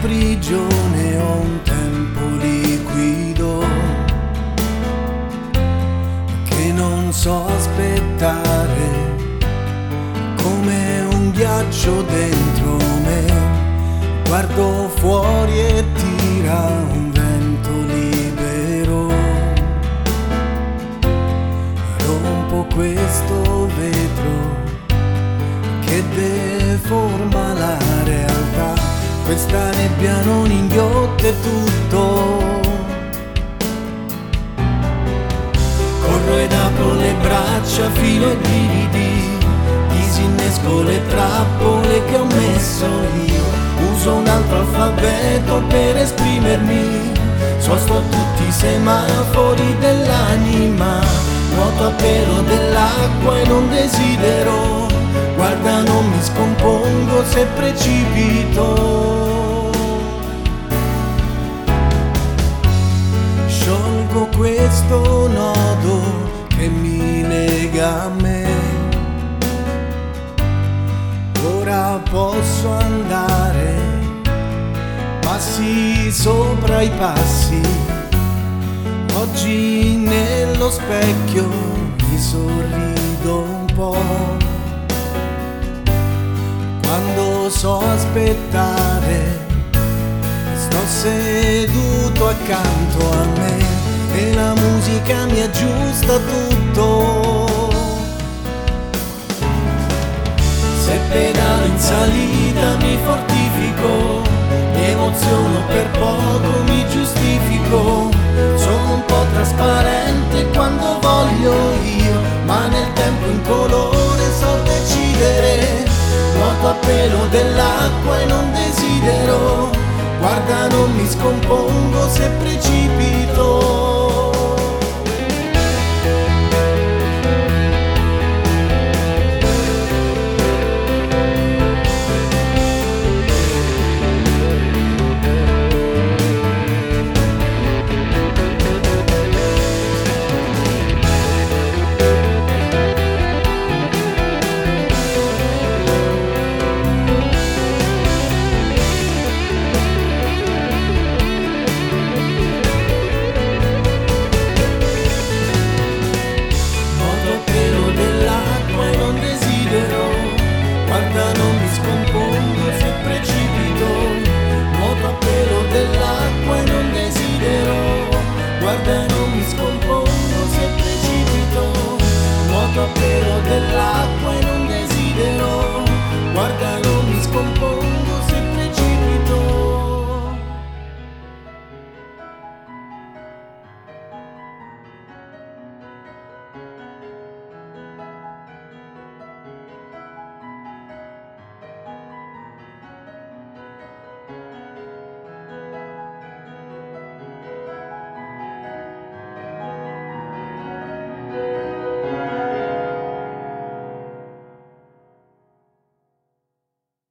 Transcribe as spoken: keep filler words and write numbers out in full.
prigione ho un tempo liquido che non so aspettare, come un ghiaccio dentro me. Guardo fuori e tira un vento libero. Rompo questo vetro che deforma la realtà. Questa nebbia non inghiotte tutto. Corro ed apro le braccia fino ai brividi, disinnesco le trappole che ho messo io. Uso un altro alfabeto per esprimermi, sosto tutti i semafori dell'anima. Nuoto a pelo dell'acqua e non desidero. Guarda, non mi scompongo se precipito. Sciolgo questo nodo che mi lega a me. Ora posso andare, passi sopra i passi. Oggi nello specchio mi sorrido un po'. Quando so aspettare, sto seduto accanto a me e la musica mi aggiusta tutto. Se pedalo in salita mi fortifico, mi emoziono per poco, mi giustifico. Sono un po' trasparente quando voglio io, ma nel tempo incolore so decidere. Nuoto a pelo dell'acqua e non desidero. Guarda, non mi scompongo se precipito.